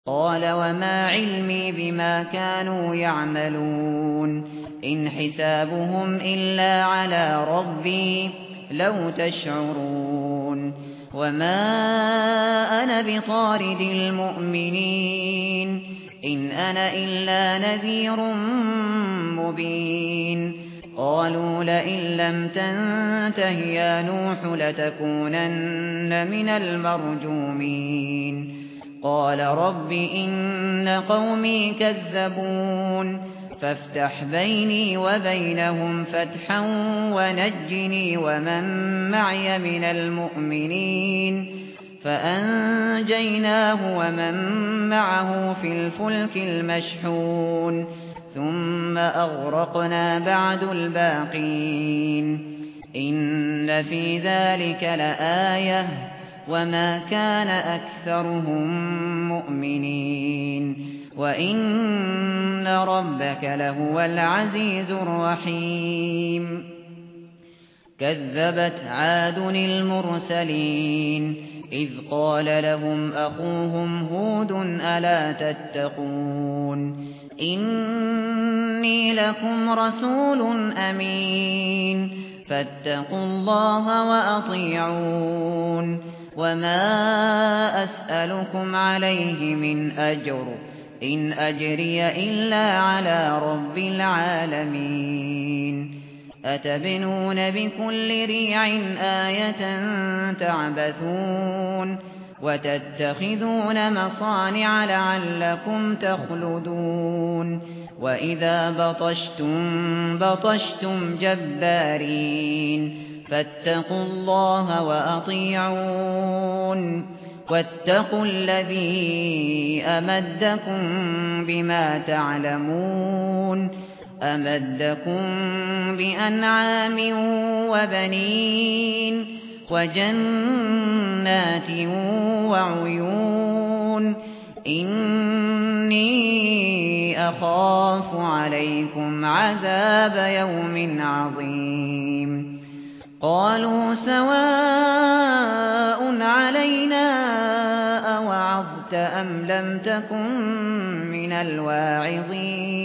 قال وما علمي بما كانوا يعملون إن حسابهم إلا على ربي لو تشعرون وما أنا بطارد المؤمنين إن أنا إلا نذير مبين قالوا لئن لم تنته يا نوح لتكونن من المرجومين قال رب إن قومي كذبون فافتح بيني وبينهم فتحا ونجني ومن معي من المؤمنين فأنجيناه ومن معه في الفلك المشحون ثم أغرقنا بعد الباقين إن في ذلك لآية وما كان أكثرهم مؤمنين وإن ربك لهو العزيز الرحيم كذبت عاد المرسلين إذ قال لهم أخوهم هود ألا تتقون إني لكم رسول أمين فاتقوا الله وأطيعون وما أسألكم عليه من أجر إن أجري إلا على رب العالمين أتبنون بكل ريع آية تعبثون وتتخذون مصانع لعلكم تخلدون وإذا بطشتم جبارين فاتقوا الله وأطيعون واتقوا الذي أمدكم بما تعلمون أمدكم بأنعام وبنين وجنات وعيون إني أخاف عليكم عذاب يوم عظيم قالوا سواء علينا أوعظت أم لم تكن من الواعظين